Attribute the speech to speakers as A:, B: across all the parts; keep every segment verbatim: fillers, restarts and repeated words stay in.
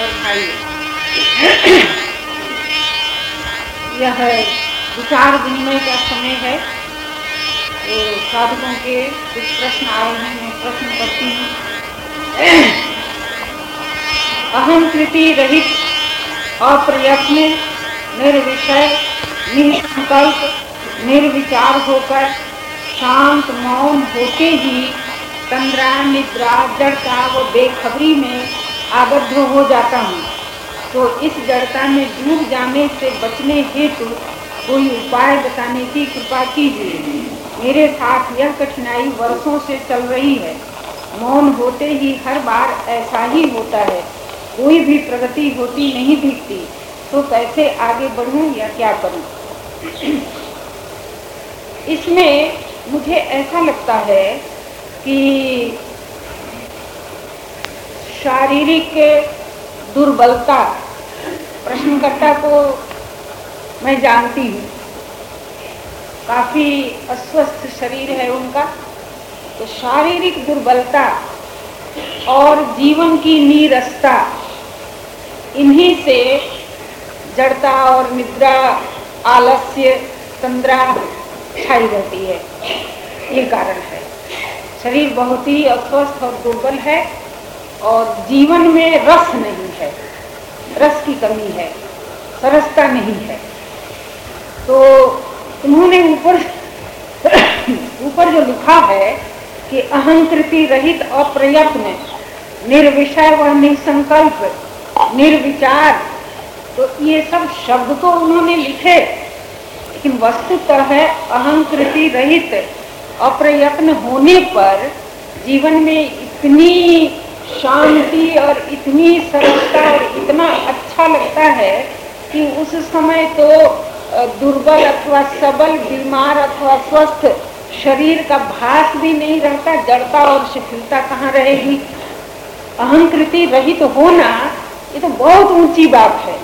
A: और भाइयों, यह विचार विनिमय का समय है। तो साधकों के कुछ प्रश्न आए हैं, मैं प्रश्न करती हूँ। अहंकृति रहित अप्रयत्न निर्विषय निसंकल्प निर्विचार होकर शांत मौन होते ही तंद्रा निद्रा जड़ता व बेखबरी में आबद्ध हो जाता हूँ। तो इस जड़ता में डूब जाने से बचने हेतु कोई उपाय बताने की कृपा कीजिए। मेरे साथ यह कठिनाई वर्षों से चल रही है। मौन होते ही हर बार ऐसा ही होता है, कोई भी प्रगति होती नहीं दिखती। तो कैसे आगे बढ़ूं या क्या करूं? इसमें मुझे ऐसा लगता है कि शारीरिक दुर्बलता, प्रश्नकर्ता को मैं जानती हूँ, काफी अस्वस्थ शरीर है उनका। तो शारीरिक दुर्बलता और जीवन की नीरसता, इन्हीं से जड़ता और निद्रा, आलस्य, तंद्रा छाई रहती है। ये कारण है। शरीर बहुत ही अस्वस्थ और दुर्बल है और जीवन में रस नहीं है, रस की कमी है, सरसता नहीं है। तो उन्होंने ऊपर ऊपर जो लिखा है कि अहंकृति रहित अप्रयत्न निर्विषय व निसंकल्प निर्विचार, तो ये सब शब्द तो उन्होंने लिखे, लेकिन वस्तुतः है अहंकृति रहित अप्रयत्न होने पर जीवन में इतनी शांति और इतनी सरलता और इतना अच्छा लगता है कि उस समय तो दुर्बल अथवा सबल, बीमार अथवा स्वस्थ शरीर का भास भी नहीं रहता। जड़ता और शिथिलता कहाँ रहेगी? अहंकृति रहित होना ये तो बहुत ऊंची बात है।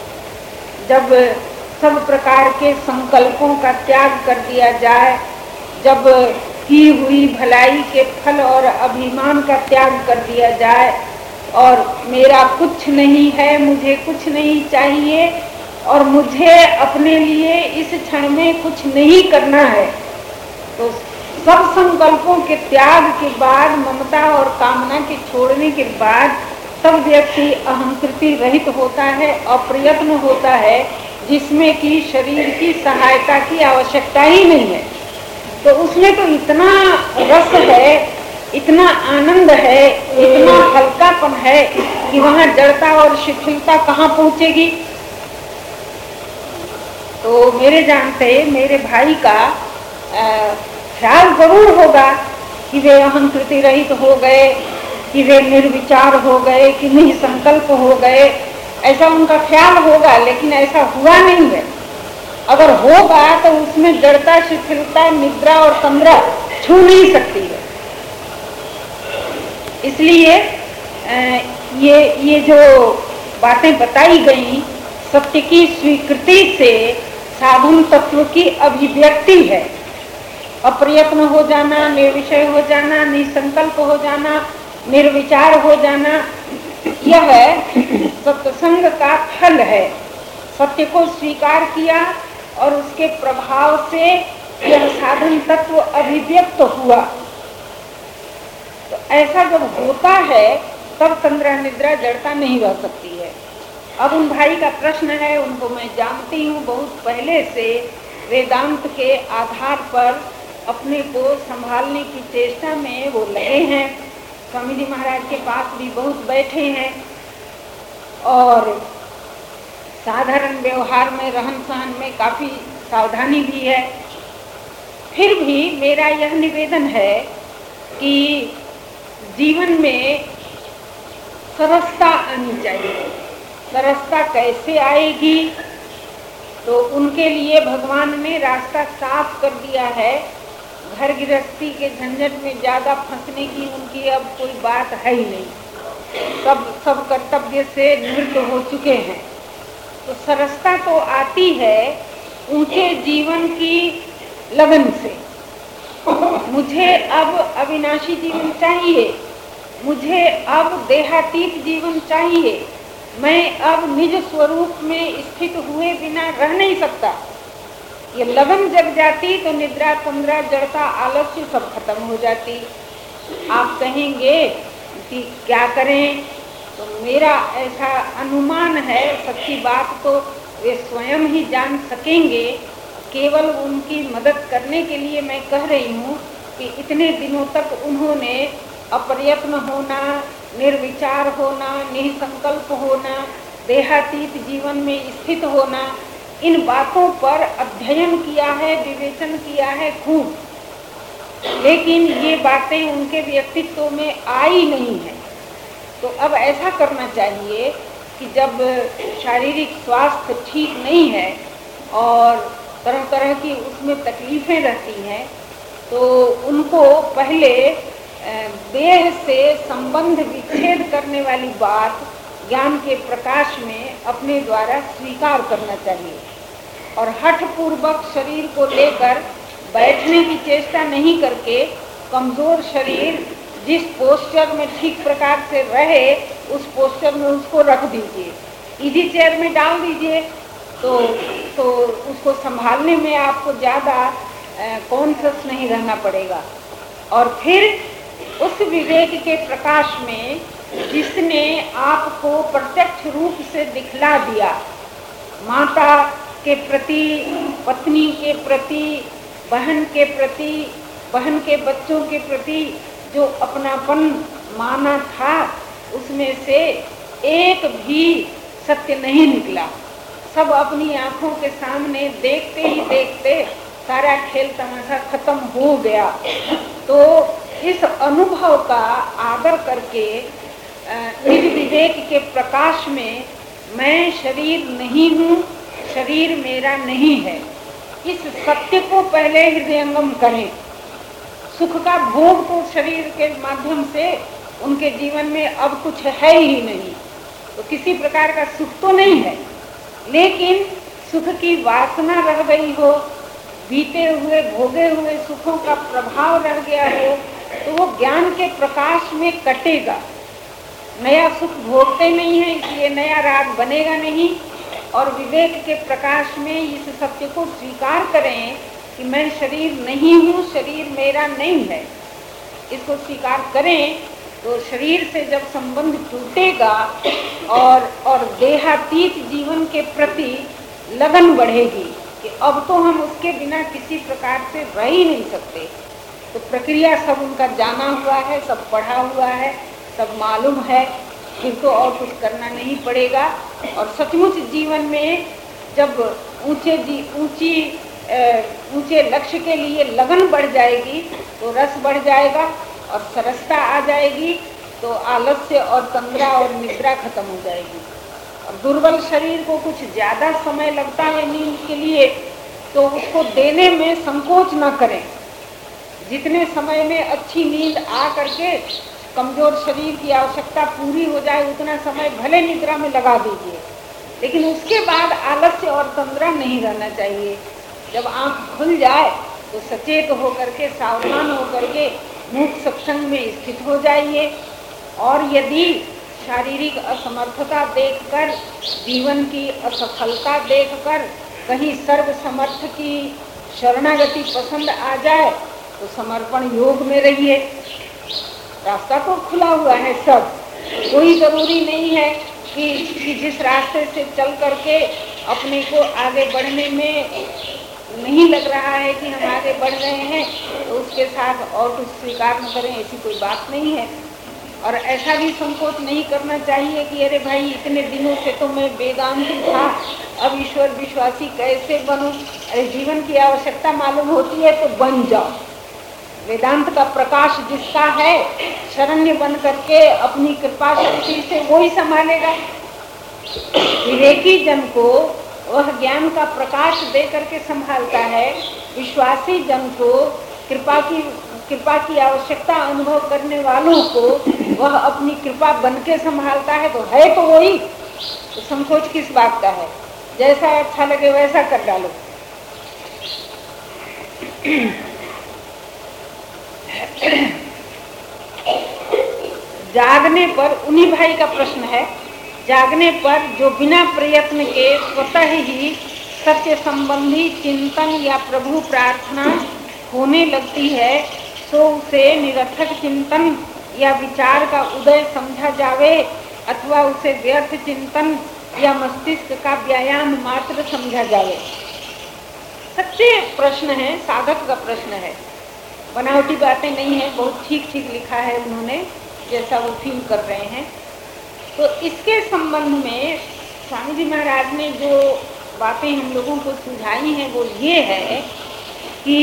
A: जब सब प्रकार के संकल्पों का त्याग कर दिया जाए, जब की हुई भलाई के फल और अभिमान का त्याग कर दिया जाए और मेरा कुछ नहीं है, मुझे कुछ नहीं चाहिए और मुझे अपने लिए इस क्षण में कुछ नहीं करना है, तो सब संकल्पों के त्याग के बाद, ममता और कामना के छोड़ने के बाद सब व्यक्ति अहंकृति रहित होता है, अप्रयत्न होता है, जिसमें कि शरीर की सहायता की आवश्यकता ही नहीं है। तो उसमें तो इतना रस है, इतना आनंद है, इतना हल्कापन है कि वहाँ जड़ता और शिथिलता कहाँ पहुँचेगी। तो मेरे जानते मेरे भाई का ख्याल जरूर होगा कि वे अहंकृति रहित हो गए, कि वे निर्विचार हो गए, कि निसंकल्प हो गए, ऐसा उनका ख्याल होगा, लेकिन ऐसा हुआ नहीं है। अगर होगा तो उसमें जड़ता, शिथिलता, निद्रा और तंद्रा छू नहीं सकती है। इसलिए ये ये जो बातें बताई गई सत्य की स्वीकृति से साधन तत्व की अभिव्यक्ति है। अप्रयत्न हो जाना, निर्विषय हो जाना, निसंकल्प हो जाना, निर्विचार हो जाना, यह सत्संग का फल है। सत्य को स्वीकार किया और उसके प्रभाव से यह साधन तत्व अभिव्यक्त हुआ। तो ऐसा जब होता है तब तंद्रा, निद्रा, जड़ता नहीं रह सकती है। अब उन भाई का प्रश्न है, उनको मैं जानती हूँ, बहुत पहले से वेदांत के आधार पर अपने को संभालने की चेष्टा में वो लगे हैं। स्वामी जी महाराज के पास भी बहुत बैठे हैं और साधारण व्यवहार में, रहन सहन में काफी सावधानी भी है। फिर भी मेरा यह निवेदन है कि जीवन में सरसता आनी चाहिए। सरसता कैसे आएगी? तो उनके लिए भगवान ने रास्ता साफ कर दिया है। घर गृहस्थी के झंझट में ज्यादा फंसने की उनकी अब कोई बात है ही नहीं। सब सब कर्तव्य से निवृत्त हो चुके हैं। तो सरसता तो आती है ऊंचे जीवन की लगन से। मुझे अब अविनाशी जीवन चाहिए, मुझे अब देहातीत जीवन चाहिए, मैं अब निज स्वरूप में स्थित हुए बिना रह नहीं सकता। ये लगन जग जाती तो निद्रा तंद्रा जड़ता आलस्य सब खत्म हो जाती। आप कहेंगे कि क्या करें, तो मेरा ऐसा अनुमान है, सच्ची बात तो वे स्वयं ही जान सकेंगे। केवल उनकी मदद करने के लिए मैं कह रही हूँ कि इतने दिनों तक उन्होंने अप्रयत्न होना, निर्विचार होना, निसंकल्प होना, देहातीत जीवन में स्थित होना, इन बातों पर अध्ययन किया है, विवेचन किया है खूब, लेकिन ये बातें उनके व्यक्तित्व में आई नहीं है। तो अब ऐसा करना चाहिए कि जब शारीरिक स्वास्थ्य ठीक नहीं है और तरह तरह की उसमें तकलीफें रहती हैं, तो उनको पहले देह से संबंध विच्छेद करने वाली बात ज्ञान के प्रकाश में अपने द्वारा स्वीकार करना चाहिए और हठ पूर्वक शरीर को लेकर बैठने की चेष्टा नहीं करके कमजोर शरीर जिस पोस्चर में ठीक प्रकार से रहे उस पोस्चर में उसको रख दीजिए, इजी चेयर में डाल दीजिए, तो तो उसको संभालने में आपको ज़्यादा कॉन्शियस नहीं रहना पड़ेगा। और फिर उस विवेक के प्रकाश में जिसने आपको प्रत्यक्ष रूप से दिखला दिया, माता के प्रति, पत्नी के प्रति, बहन के प्रति, बहन के बच्चों के प्रति जो अपनापन माना था, उसमें से एक भी सत्य नहीं निकला। सब अपनी आंखों के सामने देखते ही देखते सारा खेल तमाशा खत्म हो गया। तो इस अनुभव का आदर करके निज विवेक के प्रकाश में मैं शरीर नहीं हूँ, शरीर मेरा नहीं है, इस सत्य को पहले हृदयंगम करें। सुख का भोग तो शरीर के माध्यम से उनके जीवन में अब कुछ है ही नहीं, तो किसी प्रकार का सुख तो नहीं है, लेकिन सुख की वासना रह गई हो, बीते हुए भोगे हुए सुखों का प्रभाव रह गया हो, तो वो ज्ञान के प्रकाश में कटेगा। नया सुख भोगते नहीं है, इसलिए नया राग बनेगा नहीं। और विवेक के प्रकाश में इस सत्य को स्वीकार करें कि मैं शरीर नहीं हूँ, शरीर मेरा नहीं है, इसको स्वीकार करें तो शरीर से जब संबंध टूटेगा और और देहातीत जीवन के प्रति लगन बढ़ेगी कि अब तो हम उसके बिना किसी प्रकार से रह ही नहीं सकते। तो प्रक्रिया सब उनका जाना हुआ है, सब पढ़ा हुआ है, सब मालूम है, फिर तो और कुछ करना नहीं पड़ेगा। और सचमुच जीवन में जब ऊंचे जी ऊंची ऊंचे लक्ष्य के लिए लगन बढ़ जाएगी तो रस बढ़ जाएगा और सरसता आ जाएगी, तो आलस्य और तंद्रा और निद्रा खत्म हो जाएगी। और दुर्बल शरीर को कुछ ज़्यादा समय लगता है नींद के लिए, तो उसको देने में संकोच न करें। जितने समय में अच्छी नींद आ करके कमजोर शरीर की आवश्यकता पूरी हो जाए उतना समय भले निद्रा में लगा दीजिए, लेकिन उसके बाद आलस्य और तंद्रा नहीं रहना चाहिए। जब आंख खुल जाए तो सचेत होकर के, सावधान होकर के मूक सत्संग में स्थित हो जाइए। और यदि शारीरिक असमर्थता देखकर, जीवन की असफलता देखकर कहीं सर्वसमर्थ की शरणागति पसंद आ जाए तो समर्पण योग में रहिए। रास्ता तो खुला हुआ है सब, कोई ज़रूरी नहीं है कि, कि जिस रास्ते से चल करके अपने को आगे बढ़ने में नहीं लग रहा है कि हम आगे बढ़ रहे हैं तो उसके साथ और कुछ स्वीकार न करें, ऐसी कोई बात नहीं है। और ऐसा भी संकोच नहीं करना चाहिए कि अरे भाई इतने दिनों से तो मैं वेदांती था, अब ईश्वर विश्वासी कैसे बनूं। अरे जीवन की आवश्यकता मालूम होती है तो बन जाओ। वेदांत का प्रकाश जिसका है, शरण्य बन करके अपनी कृपा शक्ति से वो ही संभालेगा। विवेकी जन को वह ज्ञान का प्रकाश दे करके संभालता है, विश्वासी जन को कृपा की कृपा की आवश्यकता अनुभव करने वालों को वह अपनी कृपा बन के संभालता है। तो है तो वही, तो संकोच किस बात का है। जैसा अच्छा लगे वैसा कर डालो। जागने पर उन्हीं भाई का प्रश्न है जागने पर जो बिना प्रयत्न के स्वतः ही सत्य संबंधी चिंतन या प्रभु प्रार्थना होने लगती है, तो उसे निरर्थक चिंतन या विचार का उदय समझा जावे अथवा उसे व्यर्थ चिंतन या मस्तिष्क का व्यायाम मात्र समझा जावे। सच्चे प्रश्न है, साधक का प्रश्न है, बनावटी बातें नहीं है, बहुत ठीक ठीक लिखा है उन्होंने जैसा वो फील कर रहे हैं। तो इसके संबंध में स्वामी जी महाराज ने जो बातें हम लोगों को सुझाई हैं वो ये है कि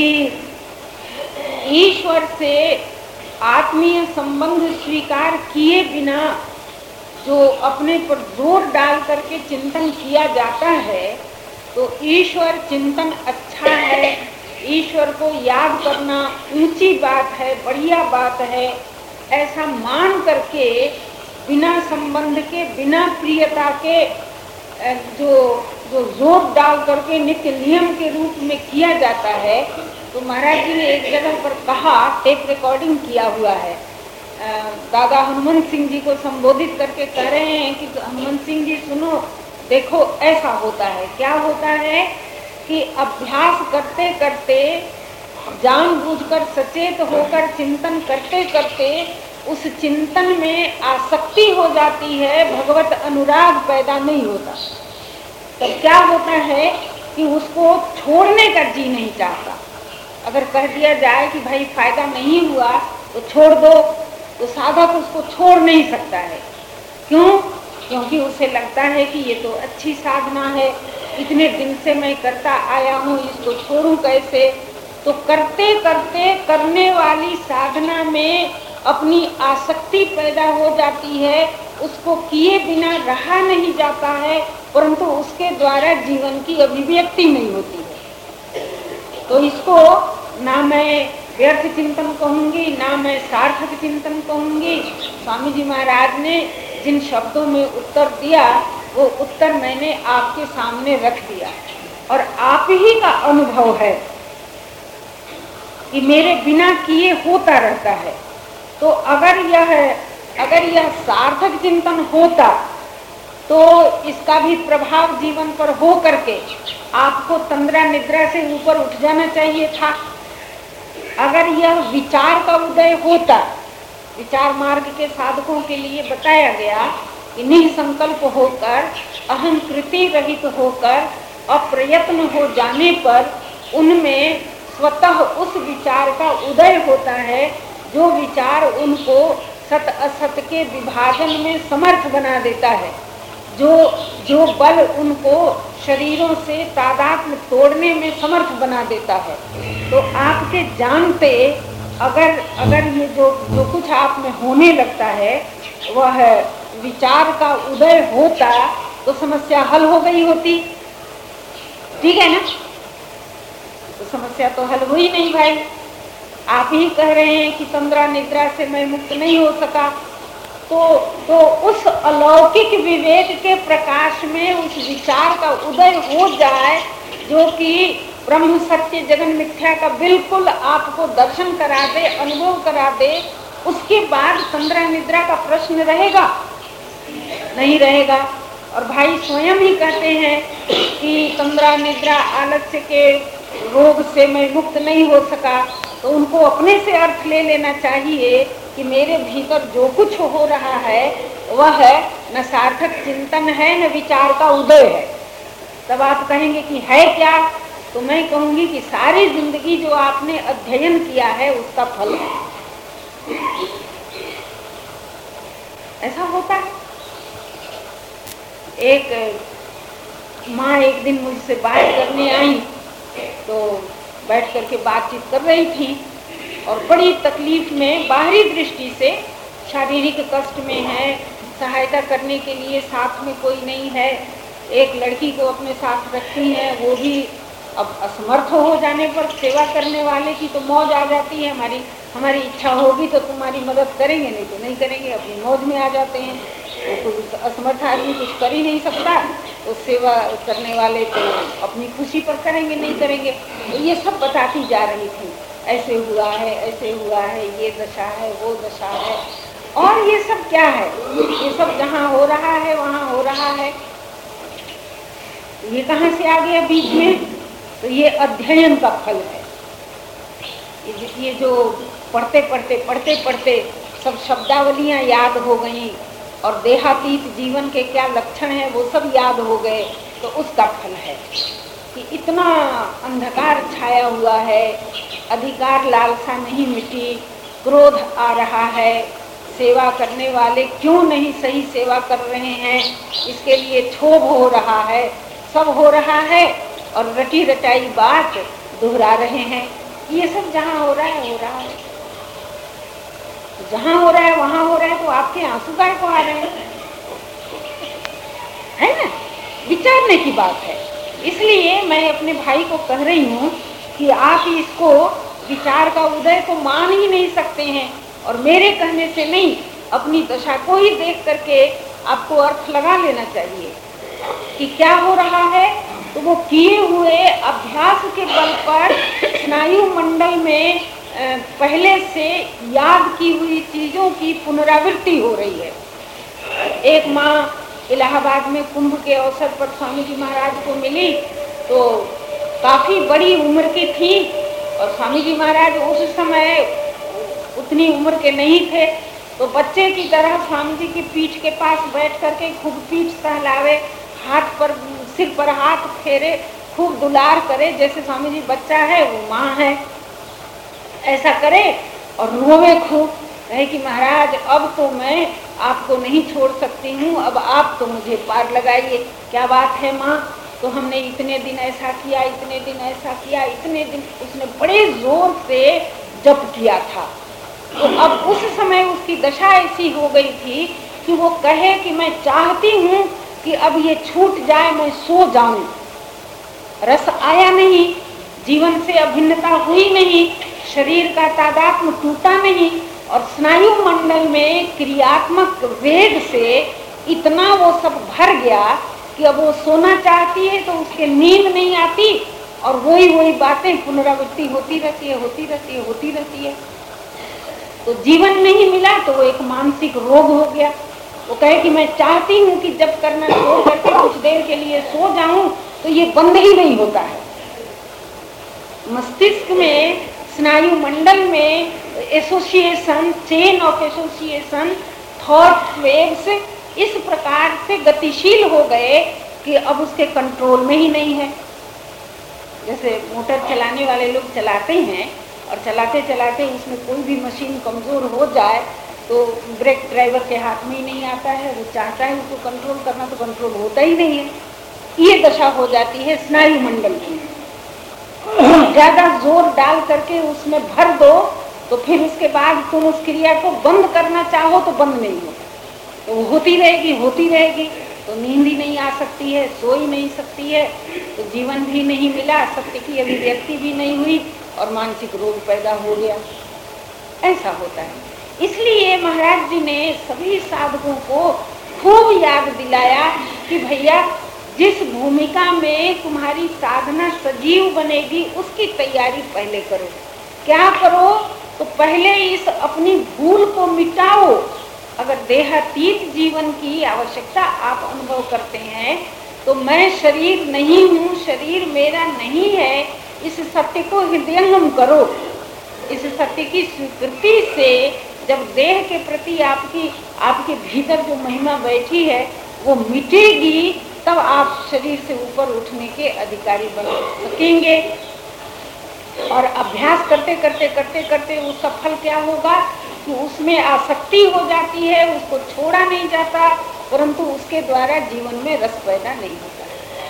A: ईश्वर से आत्मीय संबंध स्वीकार किए बिना जो अपने पर जोर डाल करके चिंतन किया जाता है, तो ईश्वर चिंतन अच्छा है, ईश्वर को याद करना ऊंची बात है, बढ़िया बात है, ऐसा मान करके बिना संबंध के, बिना प्रियता के जो जो जोर डाल करके नित्य नियम के रूप में किया जाता है। तो महाराज जी ने एक जगह पर कहा, टेप रिकॉर्डिंग किया हुआ है, दादा हनुमंत सिंह जी को संबोधित करके कह रहे हैं कि हनुमंत सिंह जी सुनो, देखो ऐसा होता है। क्या होता है कि अभ्यास करते करते, जानबूझकर सचेत होकर चिंतन करते करते उस चिंतन में आसक्ति हो जाती है, भगवत अनुराग पैदा नहीं होता। तब क्या होता है कि उसको छोड़ने का जी नहीं चाहता। अगर कह दिया जाए कि भाई फायदा नहीं हुआ तो छोड़ दो, तो साधक उसको छोड़ नहीं सकता है। क्यों? क्योंकि उसे लगता है कि ये तो अच्छी साधना है, इतने दिन से मैं करता आया हूँ, इसको छोड़ूं कैसे। तो करते करते करने वाली साधना में अपनी आसक्ति पैदा हो जाती है, उसको किए बिना रहा नहीं जाता है, परंतु उसके द्वारा जीवन की अभिव्यक्ति नहीं होती है। तो इसको ना मैं व्यर्थ चिंतन कहूँगी, ना मैं सार्थक चिंतन कहूँगी। स्वामी जी महाराज ने जिन शब्दों में उत्तर दिया, वो उत्तर मैंने आपके सामने रख दिया और आप ही का अनुभव है कि मेरे बिना किए होता रहता है। तो अगर यह अगर यह सार्थक चिंतन होता तो इसका भी प्रभाव जीवन पर हो करके आपको तंद्रा निद्रा से ऊपर उठ जाना चाहिए था। अगर यह विचार का उदय होता, विचार मार्ग के साधकों के लिए बताया गया कि निसंकल्प होकर, अहम कृति रहित होकर, अप्रयत्न हो जाने पर उनमें स्वतः उस विचार का उदय होता है, जो विचार उनको सत असत के विभाजन में समर्थ बना देता है, जो जो बल उनको शरीरों से तादात्म्य तोड़ने में समर्थ बना देता है। तो आपके जानते अगर अगर ये जो जो कुछ आप में होने लगता है वह विचार का उदय होता तो समस्या हल हो गई होती, ठीक है ना। तो समस्या तो हल हुई नहीं भाई। आप ही कह रहे हैं कि तंद्रा निद्रा से मैं मुक्त नहीं हो सका, तो तो उस अलौकिक विवेक के प्रकाश में उस विचार का उदय हो जाए जो कि ब्रह्म सत्य जगन मिथ्या का बिल्कुल आपको दर्शन करा दे, अनुभव करा दे, उसके बाद तंद्रा निद्रा का प्रश्न रहेगा? नहीं रहेगा। और भाई स्वयं ही कहते हैं कि तंद्रा निद्रा आलस्य के रोग से मैं मुक्त नहीं हो सका, तो उनको अपने से अर्थ ले लेना चाहिए कि मेरे भीतर जो कुछ हो रहा है वह न सार्थक चिंतन है, न विचार का उदय है। तब आप कहेंगे कि है क्या? तो मैं कहूंगी कि सारी जिंदगी जो आपने अध्ययन किया है उसका फल है। ऐसा होता है। एक माँ एक दिन मुझसे बात करने आई, तो बैठ करके बातचीत कर रही थी और बड़ी तकलीफ में, बाहरी दृष्टि से शारीरिक कष्ट में है, सहायता करने के लिए साथ में कोई नहीं है। एक लड़की को अपने साथ रखती है, वो भी अब असमर्थ हो जाने पर सेवा करने वाले की तो मौज आ जाती है। हमारी हमारी इच्छा होगी तो तुम्हारी मदद करेंगे, नहीं तो नहीं करेंगे, अपनी मौज में आ जाते हैं। तो कोई असमर्थ आदमी कुछ कर ही नहीं सकता, तो सेवा करने वाले तो अपनी खुशी पर करेंगे, नहीं करेंगे। तो ये सब बताती जा रही थी, ऐसे हुआ है, ऐसे हुआ है, ये दशा है, वो दशा है। और ये सब क्या है? ये सब जहाँ हो रहा है वहाँ हो रहा है, ये कहाँ से आ गया बीच में? तो ये अध्ययन का फल है। ये जो पढ़ते पढ़ते पढ़ते पढ़ते सब शब्दावलियाँ याद हो गई और देहातीत जीवन के क्या लक्षण है वो सब याद हो गए, तो उसका फल है कि इतना अंधकार छाया हुआ है, अधिकार लालसा नहीं मिटी, क्रोध आ रहा है, सेवा करने वाले क्यों नहीं सही सेवा कर रहे हैं, इसके लिए क्षोभ हो रहा है, सब हो रहा है और रटी रटाई बात दोहरा रहे हैं। ये सब जहाँ हो रहा है हो रहा है, जहाँ हो रहा है वहाँ हो रहा है, तो आपके आंसू गाय को आ रहे हैं, है ना? विचारने की बात है। इसलिए मैं अपने भाई को कह रही हूँ कि आप इसको विचार का उदय को मान ही नहीं सकते हैं, और मेरे कहने से नहीं, अपनी दशा को ही देख करके आपको अर्थ लगा लेना चाहिए कि क्या हो रहा है। तो वो किए हुए अभ्यास के बल पर स्नायु मंडल में पहले से याद की हुई चीजों की पुनरावृत्ति हो रही है। एक माँ इलाहाबाद में कुंभ के अवसर पर स्वामी जी महाराज को मिली, तो काफी बड़ी उम्र की थी और स्वामी जी महाराज उस समय उतनी उम्र के नहीं थे, तो बच्चे की तरह स्वामी जी की पीठ के पास बैठ करके खूब पीठ सहलावे, हाथ पर सिर पर हाथ फेरे, खूब दुलार करे, जैसे स्वामी जी बच्चा है वो माँ है, ऐसा करे और रोवे खूब, कहे कि महाराज अब तो मैं आपको नहीं छोड़ सकती हूँ, अब आप तो मुझे पार लगाइए। क्या बात है माँ? तो हमने इतने दिन ऐसा किया, इतने दिन ऐसा किया, इतने दिन, उसने बड़े जोर से जप किया था। तो अब उस समय उसकी दशा ऐसी हो गई थी कि वो कहे कि मैं चाहती हूँ कि अब ये छूट जाए, मैं सो जाऊं। रस आया नहीं, जीवन से अभिन्नता हुई नहीं, शरीर का तादात्म्य टूटा नहीं, और स्नायु मंडल में क्रियात्मक वेग से इतना वो सब भर गया कि अब वो सोना चाहती है तो उसके नींद नहीं आती, और वही वही बातें पुनरावृत्ति होती रहती है होती रहती है होती रहती है। तो जीवन नहीं मिला तो वो एक मानसिक रोग हो गया। वो कहे कि मैं चाहती हूँ कि जब करना छोड़ करके कुछ देर के लिए सो जाऊं, तो ये बंद ही नहीं होता है। मस्तिष्क में, स्नायु मंडल में association, chain of association, thought waves इस प्रकार से गतिशील हो गए कि अब उसके कंट्रोल में ही नहीं है। जैसे मोटर चलाने वाले लोग चलाते हैं और चलाते चलाते उसमें कोई भी मशीन कमजोर हो जाए तो ब्रेक ड्राइवर के हाथ में ही नहीं आता है, वो चाहता है उसको कंट्रोल करना तो कंट्रोल होता ही नहीं है। ये दशा हो जाती है स्नायु मंडल की। ज्यादा जोर डाल करके उसमें भर दो तो फिर उसके बाद तुम उस क्रिया को बंद करना चाहो तो बंद नहीं हो, तो वो होती रहेगी होती रहेगी, तो नींद ही नहीं आ सकती है, सो ही नहीं सकती है, तो जीवन भी नहीं मिला, सत्य की अभिव्यक्ति भी नहीं हुई और मानसिक रोग पैदा हो गया। ऐसा होता है। इसलिए महाराज जी ने सभी साधकों को खूब याद दिलाया कि भैया जिस भूमिका में तुम्हारी साधना सजीव बनेगी उसकी तैयारी पहले करो। क्या करो? तो पहले इस अपनी भूल को मिटाओ। अगर देहातीत जीवन की आवश्यकता आप अनुभव करते हैं तो मैं शरीर नहीं हूँ, शरीर मेरा नहीं है, इस सत्य को हृदयंगम करो। इस सत्य की स्वीकृति से जब देह के प्रति आपकी आपके भीतर जो महिमा बैठी है वो मिटेगी, तब आप शरीर से ऊपर उठने के अधिकारी बन सकेंगे। और अभ्यास करते करते करते करते उसका फल क्या होगा कि उसमें आसक्ति हो जाती है, उसको छोड़ा नहीं जाता, परंतु उसके द्वारा जीवन में रस पैदा नहीं होता।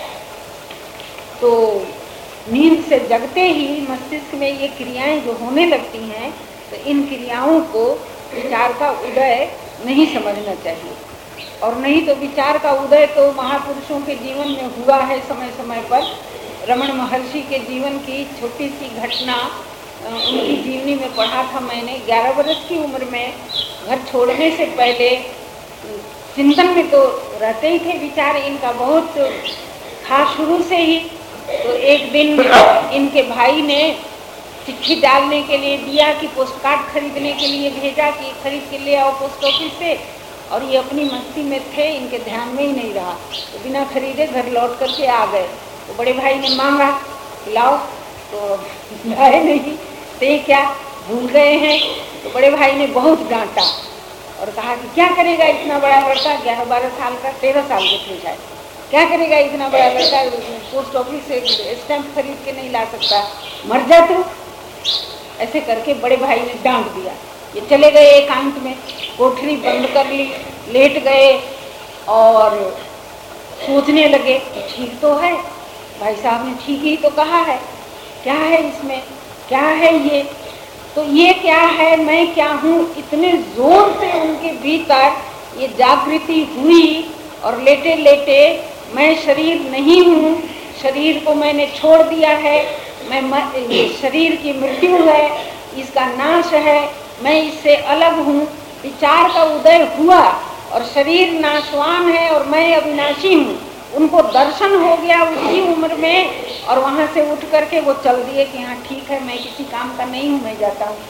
A: तो नींद से जगते ही मस्तिष्क में ये क्रियाएं जो होने लगती हैं, तो इन क्रियाओं को विचार का उदय नहीं समझना चाहिए। और नहीं तो विचार का उदय तो महापुरुषों के जीवन में हुआ है समय समय पर। रमण महर्षि के जीवन की छोटी सी घटना उनकी जीवनी में पढ़ा था मैंने। ग्यारह वर्ष की उम्र में घर छोड़ने से पहले चिंतन में तो रहते ही थे, विचार इनका बहुत था शुरू से ही। तो एक दिन इनके भाई ने चिट्ठी डालने के लिए दिया कि पोस्ट कार्ड खरीदने के लिए भेजा कि खरीद के ले आओ पोस्ट ऑफिस से, और ये अपनी मस्ती में थे, इनके ध्यान में ही नहीं रहा, तो बिना खरीदे घर लौट करके आ गए। तो बड़े भाई ने मांगा लाओ, तो लाए नहीं, ते क्या भूल गए हैं। तो बड़े भाई ने बहुत डांटा और कहा कि क्या करेगा इतना बड़ा लड़का, ग्यारह बारह साल का, तेरह साल के थे शायद, क्या करेगा इतना बड़ा लड़का, पोस्ट ऑफिस से स्टैंप खरीद के नहीं ला सकता, मर जा तू। ऐसे करके बड़े भाई ने डांट दिया। ये चले गए एकांत में, कोठरी बंद कर ली, लेट गए और सोचने लगे ठीक तो है, भाई साहब ने ठीक ही तो कहा है, क्या है इसमें, क्या है ये, तो ये क्या है, मैं क्या हूँ, इतने जोर से उनके भीतर ये जागृति हुई। और लेटे लेटे मैं शरीर नहीं हूँ, शरीर को मैंने छोड़ दिया है, मैं ये शरीर की मृत्यु है, इसका नाश है, मैं इससे अलग हूँ। विचार का उदय हुआ और शरीर नाशवान है और मैं अविनाशी हूँ, उनको दर्शन हो गया उसी उम्र में, और वहाँ से उठ करके वो चल दिए कि हाँ ठीक है, मैं किसी काम का नहीं हूँ, मैं जाता हूँ।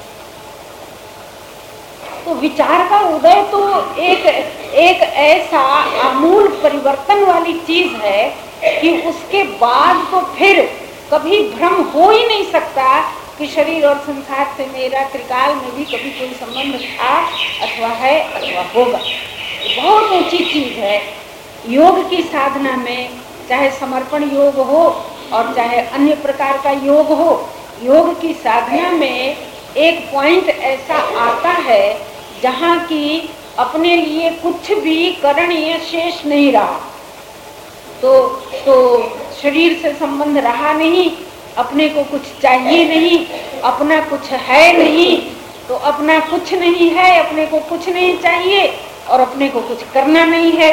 A: तो विचार का उदय तो एक एक ऐसा आमूल परिवर्तन वाली चीज है कि उसके बाद तो फिर कभी भ्रम हो ही नहीं सकता कि शरीर और संसार से मेरा त्रिकाल में भी कभी कोई संबंध था अथवा है अथवा होगा। बहुत ऊंची चीज है। योग की साधना में चाहे समर्पण योग हो और चाहे अन्य प्रकार का योग हो, योग की साधना में एक पॉइंट ऐसा आता है जहाँ की अपने लिए कुछ भी करणीय शेष नहीं रहा। तो तो शरीर से संबंध रहा नहीं, अपने को कुछ चाहिए नहीं, अपना कुछ है नहीं, तो अपना कुछ नहीं है, अपने को कुछ नहीं चाहिए और अपने को कुछ करना नहीं है।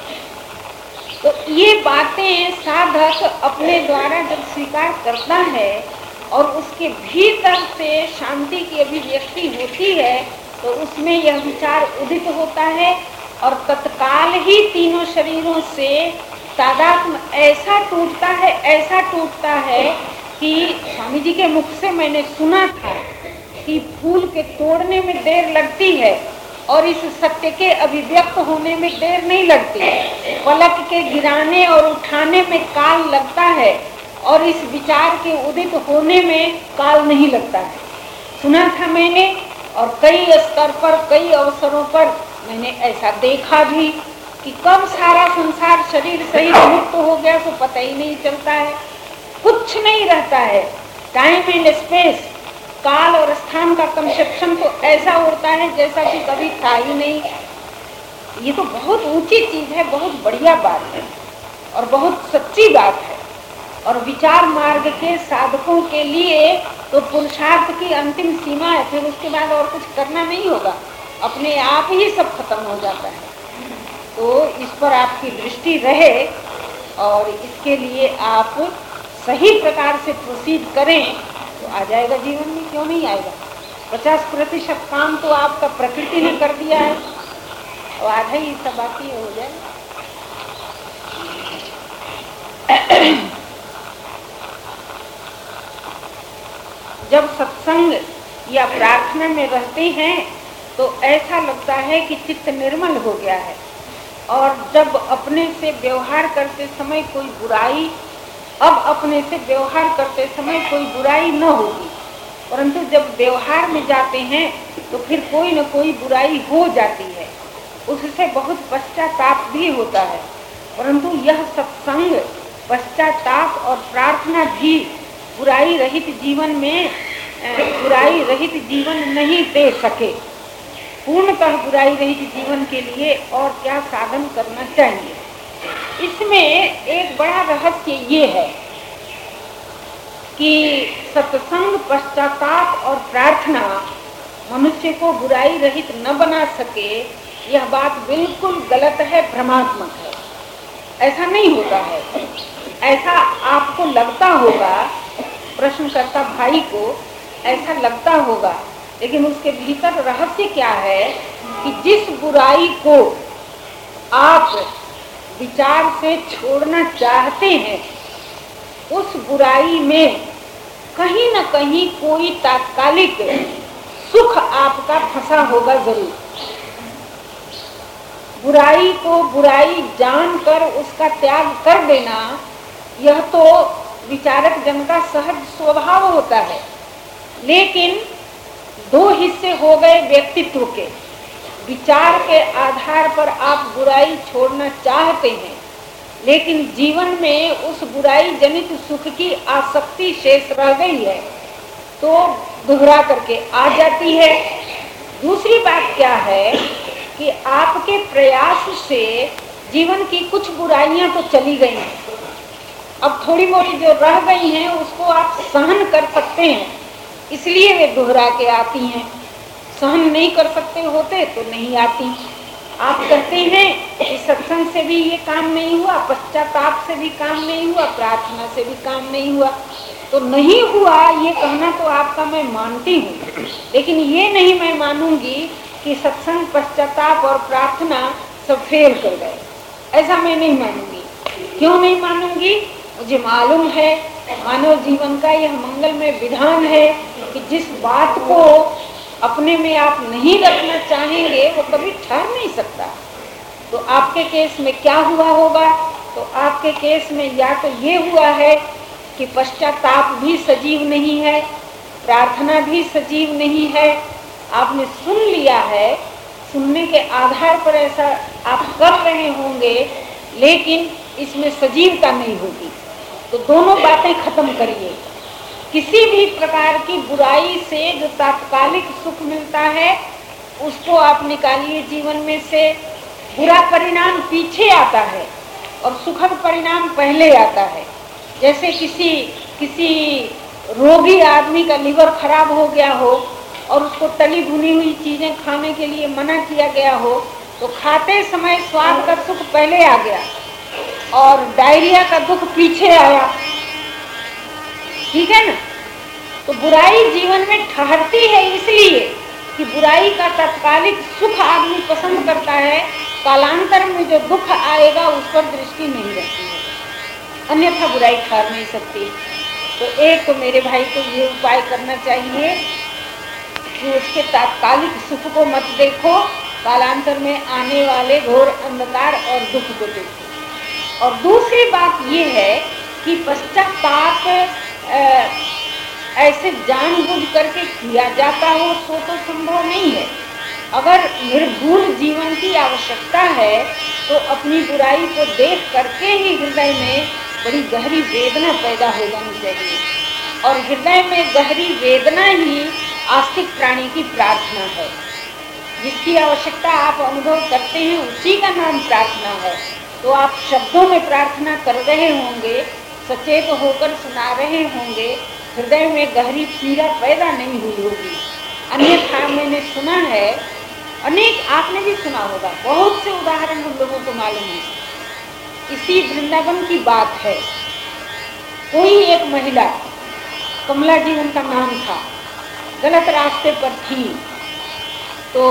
A: तो ये बातें साधक अपने द्वारा जब स्वीकार करता है और उसके भीतर से शांति की अभिव्यक्ति होती है, तो उसमें यह विचार उदित होता है और तत्काल ही तीनों शरीरों से तादात्म्य ऐसा टूटता है, ऐसा टूटता है कि स्वामी जी के मुख से मैंने सुना था कि फूल के तोड़ने में देर लगती है और इस सत्य के अभिव्यक्त होने में देर नहीं लगती। पलक के गिराने और उठाने में काल लगता है और इस विचार के उदित होने में काल नहीं लगता है। सुना था मैंने और कई स्तर पर, कई अवसरों पर मैंने ऐसा देखा भी कि कब सारा संसार शरीर सहित मुक्त हो गया तो पता ही नहीं चलता है, कुछ नहीं रहता है। टाइम एंड स्पेस, काल और स्थान का कंसेप्शन तो ऐसा होता है जैसा कि कभी था ही नहीं। ये तो बहुत ऊंची चीज है, बहुत बढ़िया बात है और बहुत सच्ची बात है। और विचार मार्ग के साधकों के लिए तो पुरुषार्थ की अंतिम सीमा है, फिर उसके बाद और कुछ करना नहीं होगा, अपने आप ही सब खत्म हो जाता है। तो इस पर आपकी दृष्टि रहे और इसके लिए आप सही प्रकार से प्रोसीड करें तो आ जाएगा जीवन में, क्यों नहीं आएगा। पचास प्रतिशत काम तो आपका प्रकृति ने कर दिया है और आधा ही सब बाकी हो जाए। जब सत्संग या प्रार्थना में रहते हैं तो ऐसा लगता है कि चित्त निर्मल हो गया है, और जब अपने से व्यवहार करते समय कोई बुराई, अब अपने से व्यवहार करते समय कोई बुराई न होगी, परंतु जब व्यवहार में जाते हैं तो फिर कोई न कोई बुराई हो जाती है, उससे बहुत पश्चाताप भी होता है। परंतु यह सत्संग पश्चाताप और प्रार्थना भी बुराई रहित जीवन में बुराई रहित जीवन नहीं दे सके। पूर्णतः बुराई रहित जीवन के लिए और क्या साधन करना चाहिए। इसमें एक बड़ा रहस्य ये है कि सत्संग, पश्चाताप और प्रार्थना मनुष्य को बुराई रहित न बना सके, यह बात बिल्कुल गलत है, भ्रमात्मक है। ऐसा नहीं होता है। ऐसा आपको लगता होगा, प्रश्नकर्ता भाई को ऐसा लगता होगा, लेकिन उसके भीतर रहस्य क्या है कि जिस बुराई को आप विचार से छोड़ना चाहते हैं, उस बुराई में कहीं न कहीं कोई तात्कालिक सुख आपका फंसा होगा जरूर। बुराई को बुराई जानकर उसका त्याग कर देना, यह तो विचारक जन का सहज स्वभाव होता है। लेकिन दो हिस्से हो गए व्यक्तित्व के। विचार के आधार पर आप बुराई छोड़ना चाहते हैं, लेकिन जीवन में उस बुराई जनित सुख की आसक्ति शेष रह गई है, तो दोहरा करके आ जाती है। दूसरी बात क्या है कि आपके प्रयास से जीवन की कुछ बुराइयां तो चली गई हैं, अब थोड़ी मोटी जो रह गई हैं उसको आप सहन कर सकते हैं, इसलिए वे दोहरा के आती हैं। सहन नहीं कर सकते होते तो नहीं आती। आप कहते हैं कि सत्संग से भी ये काम नहीं हुआ, पश्चाताप से भी काम नहीं हुआ, प्रार्थना से भी काम नहीं हुआ। तो नहीं हुआ ये कहना तो आपका मैं मानती हूँ, लेकिन ये नहीं मैं मानूंगी कि सत्संग, पश्चाताप और प्रार्थना सब फेल कर गए। ऐसा मैं नहीं मानूंगी। क्यों नहीं मानूंगी? मुझे मालूम है मानव जीवन का यह मंगलमय विधान है कि जिस बात को अपने में आप नहीं रखना चाहेंगे वो कभी ठहर नहीं सकता। तो आपके केस में क्या हुआ होगा? तो आपके केस में या तो ये हुआ है कि पश्चाताप भी सजीव नहीं है, प्रार्थना भी सजीव नहीं है। आपने सुन लिया है, सुनने के आधार पर ऐसा आप कर रहे होंगे, लेकिन इसमें सजीवता नहीं होगी। तो दोनों बातें खत्म करिए। किसी भी प्रकार की बुराई से जो तात्कालिक सुख मिलता है उसको आप निकालिए जीवन में से। बुरा परिणाम पीछे आता है और सुखद परिणाम पहले आता है। जैसे किसी किसी रोगी आदमी का लिवर खराब हो गया हो और उसको तली भुनी हुई चीजें खाने के लिए मना किया गया हो, तो खाते समय स्वाद का सुख पहले आ गया और डायरिया का दुख पीछे आया। ठीक है ना? तो बुराई जीवन में ठहरती है इसलिए कि बुराई का तात्कालिक सुख आदमी पसंद करता है, कालांतर में जो दुख आएगा उस पर दृष्टि नहीं रहती है, अन्यथा बुराई ठहर नहीं सकती। तो एक तो मेरे भाई को ये उपाय करना चाहिए कि उसके तात्कालिक सुख को मत देखो, कालांतर में आने वाले घोर अंधकार और दुख को देखो। और दूसरी बात ये है कि पश्चाताप ऐसे जानबूझ करके किया जाता हो सो तो संभव नहीं है। अगर निर्भूल जीवन की आवश्यकता है तो अपनी बुराई को देख करके ही हृदय में बड़ी गहरी वेदना पैदा हो जानी चाहिए, और हृदय में गहरी वेदना ही आस्तिक प्राणी की प्रार्थना है। जिसकी आवश्यकता आप अनुभव करते हैं उसी का नाम प्रार्थना है। तो आप शब्दों में प्रार्थना कर रहे होंगे, सचेत होकर सुना रहे होंगे, हृदय में गहरी पीड़ा पैदा नहीं हुई होगी। अन्यथा मैंने सुना है, अनेक आपने भी सुना होगा, बहुत से उदाहरण हम लोगों को मालूम है। इसी वृंदावन की बात है। कोई एक महिला, कमला जी उनका नाम था, गलत रास्ते पर थी, तो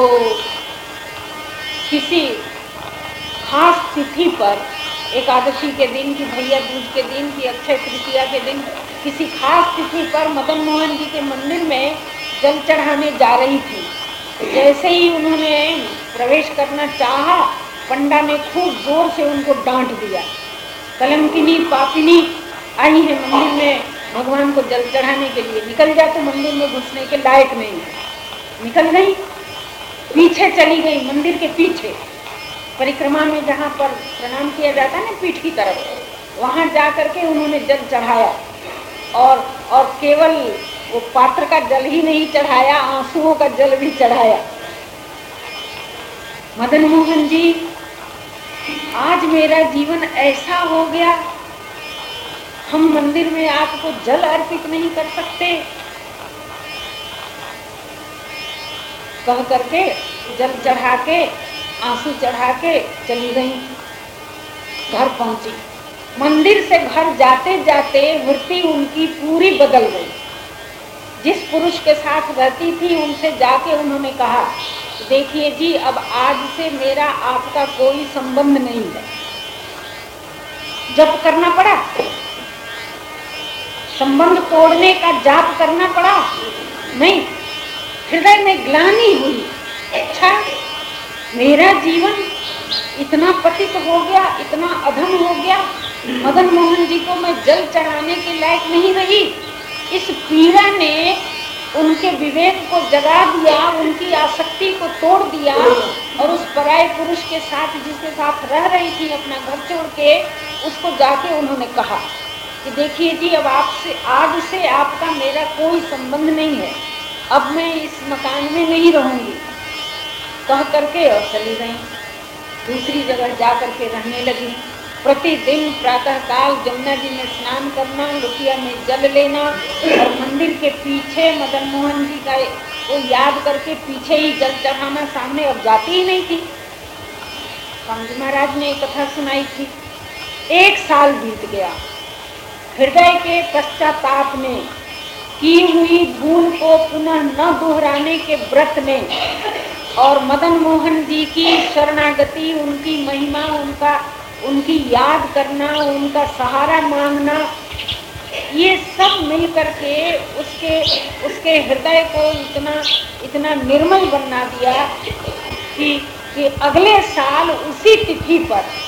A: किसी खास तिथि पर, एकादशी के दिन की, भैया दूज के दिन की, अक्षय तृतीया के दिन, किसी खास तिथि पर मदन मोहन जी के मंदिर में जल चढ़ाने जा रही थी। जैसे ही उन्होंने प्रवेश करना चाहा, पंडा ने खूब जोर से उनको डांट दिया, कलंकिनी पापिनी आई है मंदिर में भगवान को जल चढ़ाने के लिए, निकल जा, तो मंदिर में घुसने के लायक नहीं है। निकल गई, पीछे चली गई, मंदिर के पीछे परिक्रमा में जहाँ पर प्रणाम किया जाता है ना पीठ की तरफ, वहाँ जा करके उन्होंने जल चढ़ाया, और और केवल वो पात्र का जल ही नहीं चढ़ाया, आंसुओं का जल भी चढ़ाया। मदन मोहन जी, आज मेरा जीवन ऐसा हो गया, हम मंदिर में आपको जल अर्पित नहीं कर सकते, कह करके जल चढ़ा के, आंसू चढ़ा के चली गई। घर पहुंची, मंदिर से घर जाते जाते वृत्ति उनकी पूरी बदल गई। जिस पुरुष के साथ रहती थी उनसे जाके उन्होंने कहा, देखिए जी, अब आज से मेरा आपका कोई संबंध नहीं है। जप करना पड़ा, संबंध तोड़ने का जाप करना पड़ा? नहीं, हृदय में ग्लानि हुई। अच्छा, मेरा जीवन इतना पतित हो गया, इतना अधम हो गया, मदन मोहन जी को मैं जल चढ़ाने के लायक नहीं रही। इस पीड़ा ने उनके विवेक को जगा दिया, उनकी आसक्ति को तोड़ दिया और उस पराये पुरुष के साथ, जिसके साथ रह रही थी अपना घर छोड़ के, उसको जाके उन्होंने कहा कि देखिए जी, अब आपसे, आज से आपका मेरा कोई संबंध नहीं है, अब मैं इस मकान में नहीं रहूंगी। कह करके और चली गई, दूसरी जगह जा करके रहने लगी। प्रतिदिन प्रातः काल जमुना जी में स्नान करना, लुटिया में जल लेना और मंदिर के पीछे मदन मोहन जी का वो याद करके पीछे ही जल चढ़ाना, सामने अब जाती ही नहीं थी। स्वामी जी महाराज ने एक कथा सुनाई थी। एक साल बीत गया, हृदय के पश्चाताप ने, की हुई भूल को पुनः न दोहराने के व्रत ने और मदन मोहन जी की शरणागति, उनकी महिमा, उनका उनकी याद करना, उनका सहारा मांगना, ये सब मिलकर के उसके उसके हृदय को इतना इतना निर्मल बना दिया कि कि अगले साल उसी तिथि पर